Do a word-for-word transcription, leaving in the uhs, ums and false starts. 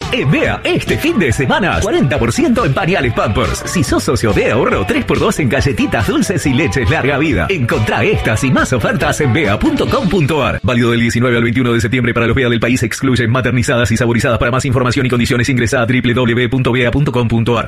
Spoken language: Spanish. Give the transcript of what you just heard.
En Bea, este fin de semana, cuarenta por ciento en pañales Pampers. Si sos socio de ahorro, tres por dos en galletitas dulces y leches larga vida. Encontrá estas y más ofertas en bea punto com punto ar. Válido del diecinueve al veintiuno de septiembre para los Bea del país. Excluyen maternizadas y saborizadas. Para más información y condiciones ingresa a doble u doble u doble u punto bea punto com punto ar.